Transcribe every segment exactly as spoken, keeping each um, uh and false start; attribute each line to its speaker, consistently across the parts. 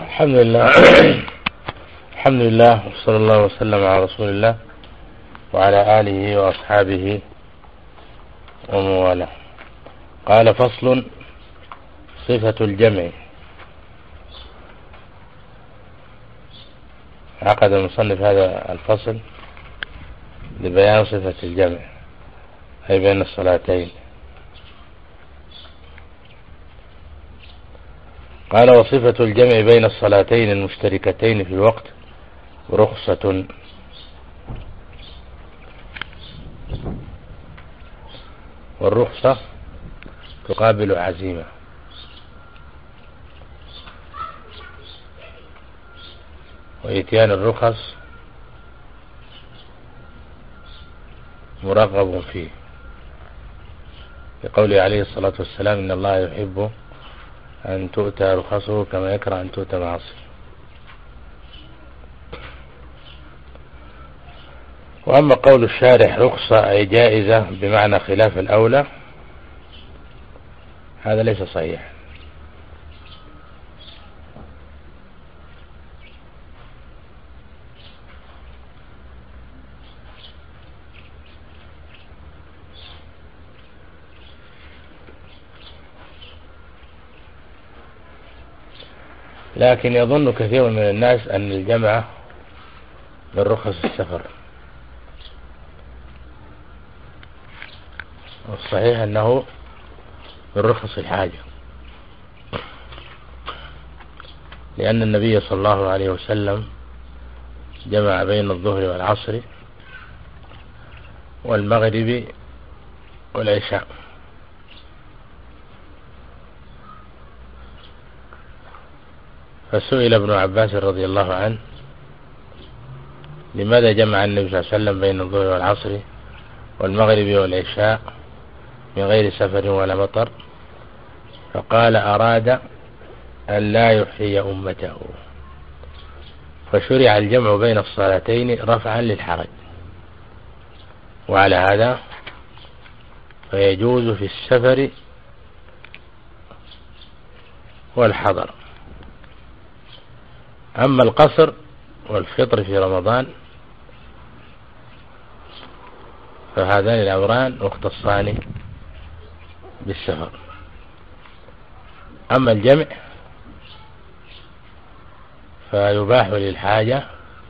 Speaker 1: الحمد لله. الحمد لله وصلى الله وسلم على رسول الله وعلى آله وأصحابه ومن والاه. قال: فصل: صفة الجمع. عقد المصنف هذا الفصل لبيان صفة الجمع، أي بين الصلاتين. قال: وصفة الجمع بين الصلاتين المشتركتين في الوقت رخصة. والرخصة تقابل عزيمة، وإتيان الرخص مرغب فيه، لقوله عليه الصلاة والسلام: إن الله يحب أن تؤتى رخصه كما يكره أن تؤتى معاصيه. وأما قول الشارح رخصة أي جائزة بمعنى خلاف الأولى، هذا ليس صحيح، لكن يظن كثير من الناس أن الجمع من رخص السفر، والصحيح أنه من رخص الحاجة، لأن النبي صلى الله عليه وسلم جمع بين الظهر والعصر والمغرب والعشاء. فسئل ابن عباس رضي الله عنه: لماذا جمع النبي صلى الله عليه وسلم بين الظهر والعصر والمغرب والعشاء من غير سفر ولا مطر؟ فقال: أراد أن لا يحيي أمته، فشرع الجمع بين الصلاتين رفعا للحرج، وعلى هذا فيجوز في السفر والحضر. أما القصر والفطر في رمضان فهذان الأمران مختصان بالسفر. أما الجمع فيباح للحاجة،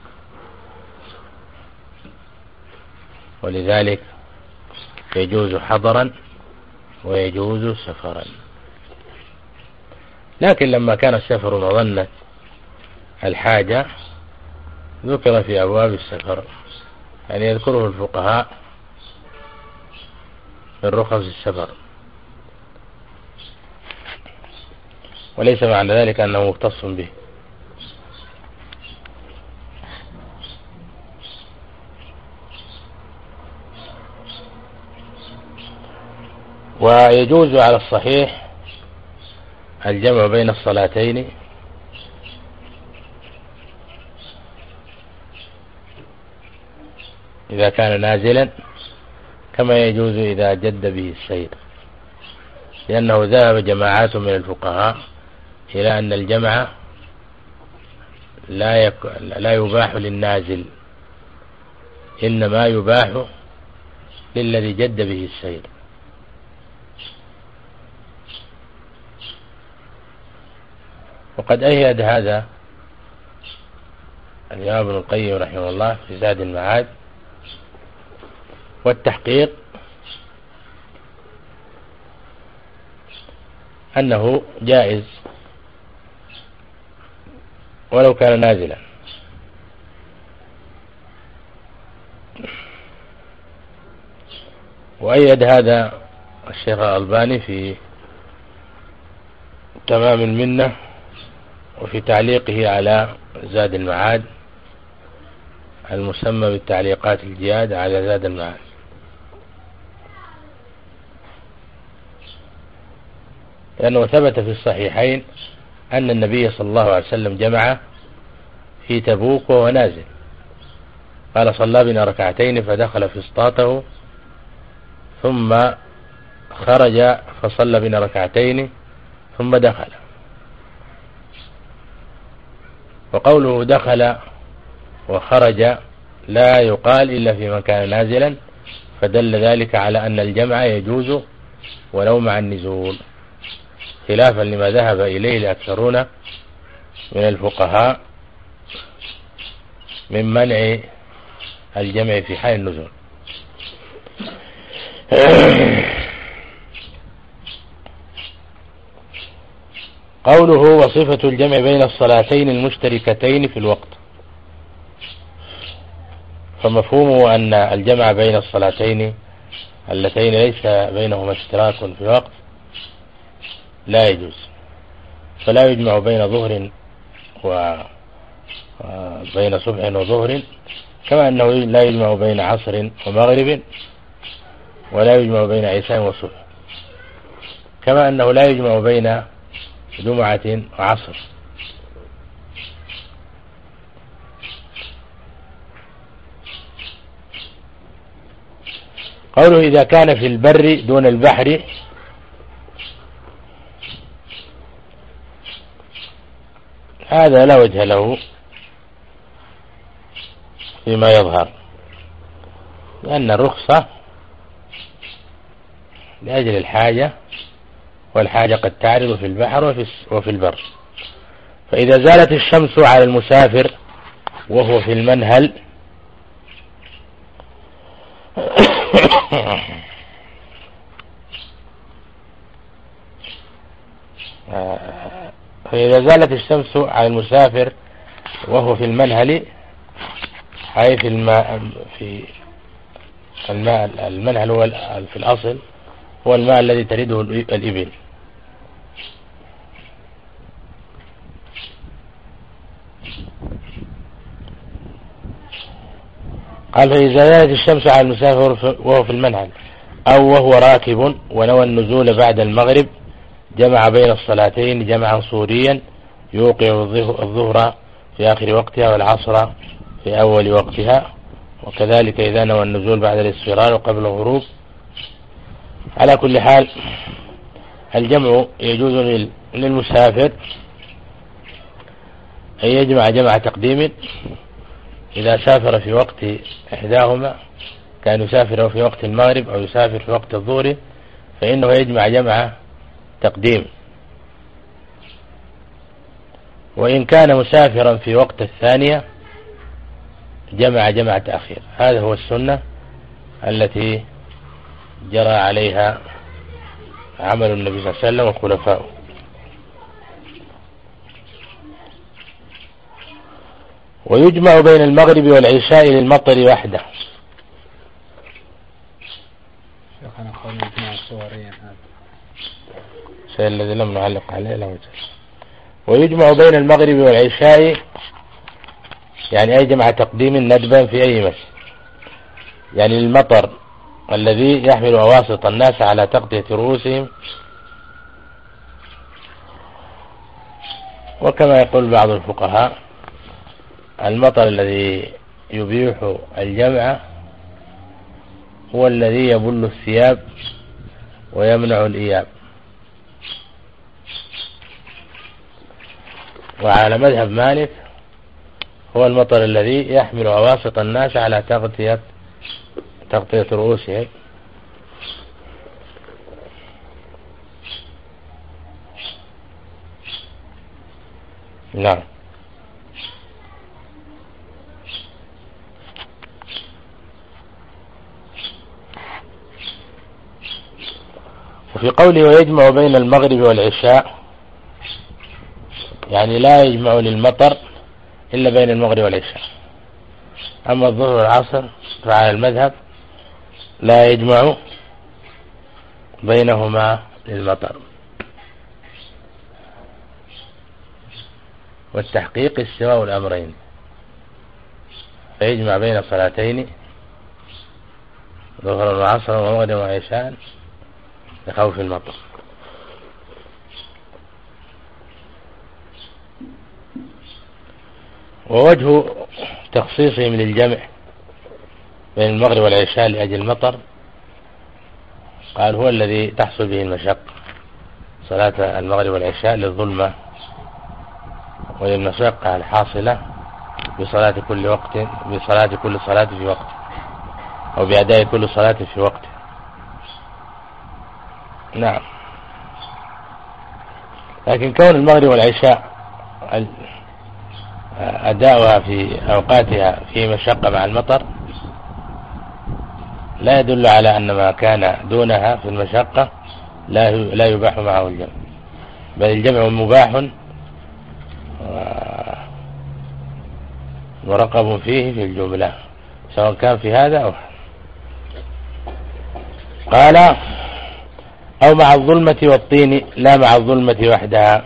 Speaker 1: ولذلك يجوز حضرا ويجوز سفرا. لكن لما كان السفر مظنة الحاجة ذكر في أبواب السفر، يعني يذكره الفقهاء من رخص السفر، وليس معنى ذلك أنه مختص به. ويجوز على الصحيح الجمع بين الصلاتين إذا كان نازلا، كما يجوز إذا جد به السير، لأنه ذهب جماعات من الفقهاء إلى أن الجمع لا, يك... لا يباح للنازل، إنما يباح للذي جد به السير. وقد أيد هذا الإمام ابن القيم رحمه الله في زاد المعاد. والتحقيق أنه جائز ولو كان نازلا. وأيد هذا الشيخ الألباني في تمام المنة وفي تعليقه على زاد المعاد المسمى بالتعليقات الجياد على زاد المعاد. لأنه ثبت في الصحيحين أن النبي صلى الله عليه وسلم جمع في تبوك وهو نازل، قال: صلى بنا ركعتين فدخل فسطاته، ثم خرج فصلى بنا ركعتين ثم دخل. وقوله دخل وخرج لا يقال إلا في من كان نازلا، فدل ذلك على أن الجمع يجوز ولو مع النزول، خلافا لما ذهب إليه الأكثرون من الفقهاء من منع الجمع في حال النزول. قوله وصفة الجمع بين الصلاتين المشتركتين في الوقت، فمفهومه أن الجمع بين الصلاتين اللتين ليس بينهما اشتراك في الوقت لا يجوز، فلا يجمع بين ظهر وبين صبح وظهر، كما أنه لا يجمع بين عصر ومغرب، ولا يجمع بين عشاء وصبح، كما أنه لا يجمع بين جمعة وعصر. قوله إذا كان في البر دون البحر، هذا لا وجه له فيما يظهر، لأن الرخصة لأجل الحاجة، والحاجة قد تعرض في البحر وفي البر. فإذا زالت الشمس على المسافر وهو في المنهل فإذا زالت الشمس على المسافر وهو في المنهل، أي في الماء في الماء المنهل هو في الأصل هو الماء الذي تريده الإبل. قال فإذا زالت الشمس على المسافر وهو في المنهل أو وهو راكب ونوى النزول بعد المغرب، جمع بين الصلاتين جمعا صوريا يوقع الظهر في آخر وقتها والعصر في أول وقتها، وكذلك إذا نوى النزول بعد الاصفرار وقبل الغروب. على كل حال الجمع يجوز للمسافر أن يجمع جمع تقديم إذا سافر في وقت إحداهما، كان يسافر في وقت المغرب أو يسافر في وقت الظهر، فإنه يجمع جمع تقديم. وإن كان مسافرا في وقت الثانية جمع جمع تأخير. هذا هو السنة التي جرى عليها عمل النبي صلى الله عليه وسلم وخلفائه. ويجمع بين المغرب والعشاء للمطر وحده.
Speaker 2: شيخنا قول يجمع صوريا، هذا
Speaker 1: الشيء الذي لم نعلق عليه لا وجه. ويجمع بين المغرب والعشاء يعني أي جمع تقديم ندبا في أي مسجد، يعني المطر الذي يحمل أواسط الناس على تغطية رؤوسهم، وكما يقول بعض الفقهاء المطر الذي يبيح الجمع هو الذي يبل الثياب ويمنع الإياب. وعلى مذهب مالك هو المطر الذي يحمل أواسط الناس على تغطية تغطية رؤوسهم. نعم. وفي قوله ويجمع بين المغرب والعشاء يعني لا يجمع للمطر إلا بين المغرب والعشاء. أما الظهر والعصر فعلى المذهب لا يجمع بينهما للمطر. والتحقيق استواء الأمرين، فيجمع بين صلاتين ظهر وعصر ومغرب وعشاء لخوف المطر. ووجه تخصيصهم للجمع بين المغرب والعشاء لأجل المطر قال هو الذي تحصل به المشقة، صلاة المغرب والعشاء للظلمة وللمشقة الحاصلة بصلاة كل وقت بصلاة كل صلاة في وقت أو بأداء كل صلاة في وقت. نعم. لكن كون المغرب والعشاء أداؤها في أوقاتها في مشقة مع المطر لا يدل على أن ما كان دونها في المشقة لا لا يباح معه الجمع، بل الجمع مباح مرقب فيه في الجملة سواء كان في هذا أو قال أو مع الظلمة والطين لا مع الظلمة وحدها.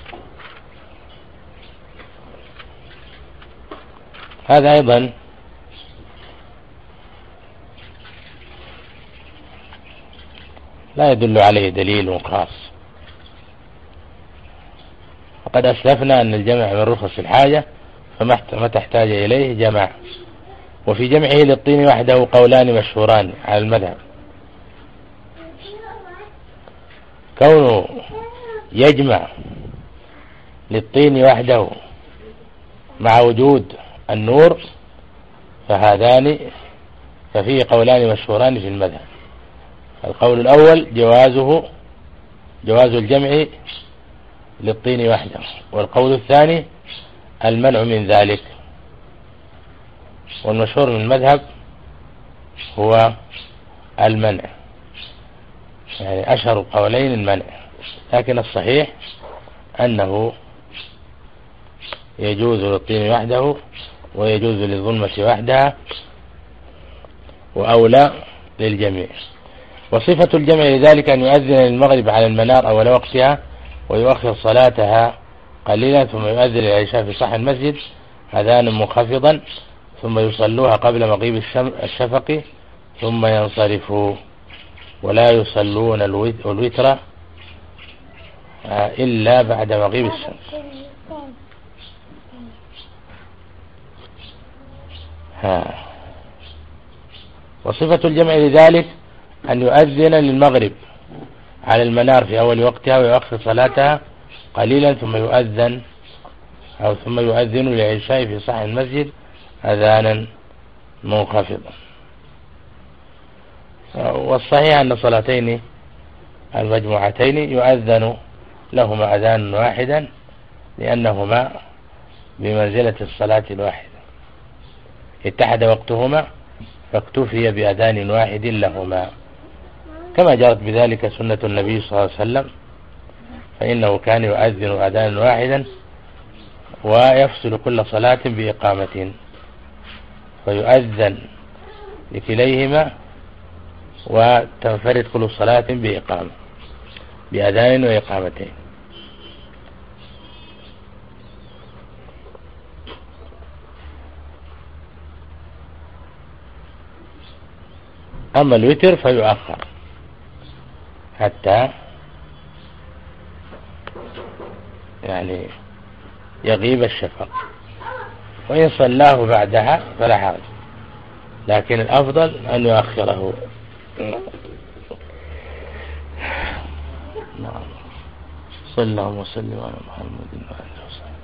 Speaker 1: هذا أيضا لا يدل عليه دليل خاص، وقد أسلفنا أن الجمع من رخص الحاجة فما تحتاج إليه جمع. وفي جمعه للطين وحده قولان مشهوران على المذهب، كونه يجمع للطين وحده مع وجود النور فهذان ففيه قولان مشهوران في المذهب. القول الأول جوازه جواز الجمع للطين وحده، والقول الثاني المنع من ذلك. والمشهور من المذهب هو المنع، يعني أشهر قولين المنع، لكن الصحيح أنه يجوز للطين وحده ويجوز للظلمة وحدها وأولى للجميع. وصفة الجمع لذلك أن يؤذن للمغرب على المنار أول وقتها ويؤخر صلاتها قليلا ثم يؤذن العشاء في صح المسجد أذانا منخفضا ثم يصلوها قبل مغيب الشفق ثم ينصرفوا، ولا يصلون الوتر إلا بعد مغيب الشمس. ها. وصفة الجمع لذلك أن يؤذن للمغرب على المنار في أول وقتها ويؤخر صلاتها قليلا ثم يؤذن أو ثم يؤذن للعشاء في صح المسجد أذانا منخفضا. والصحيح أن صلاتين المجموعتين يؤذن لهما أذان واحدا لأنهما بمنزلة الصلاة الواحدة، اتحد وقتهما فاكتفي بأذان واحد لهما، كما جرت بذلك سنة النبي صلى الله عليه وسلم، فإنه كان يؤذن أذانا واحدا ويفصل كل صلاة بإقامة، فيؤذن لكليهما وتنفرد كل صلاة بإقامة بأذان وإقامتين. أما الوتر فيؤخر حتى يعني يغيب الشفق، وإن صلاه بعدها فلا حرج، لكن الأفضل أن يؤخره. نعم. صلى الله وسلم على محمد وعلى آله وصحبه.